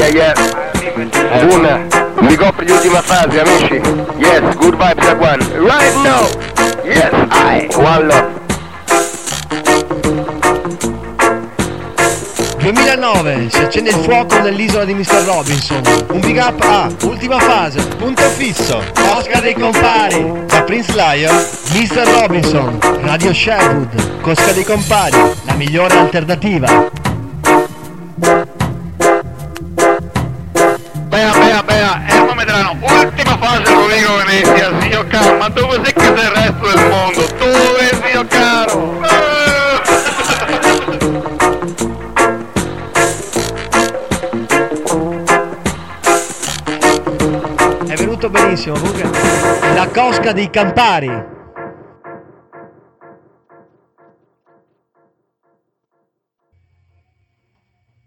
yeah. Una, mi copri di ultima fase, amici. Yes, good vibes a one. Right now. Yes, one love. 2009, si accende il fuoco nell'isola di Mr. Robinson. Un big up a Ultima Fase, Punto Fisso, Cosca dei Compari, da Prince Lion, Mr. Robinson, Radio Sherwood, Cosca dei Compari, la migliore alternativa. Bea, e ora vedranno ultima fase lo dico Venezia, zio caro, ma dove sei che sei il resto del mondo? Dove, zio caro? È venuto benissimo, comunque la Cosca dei Campari.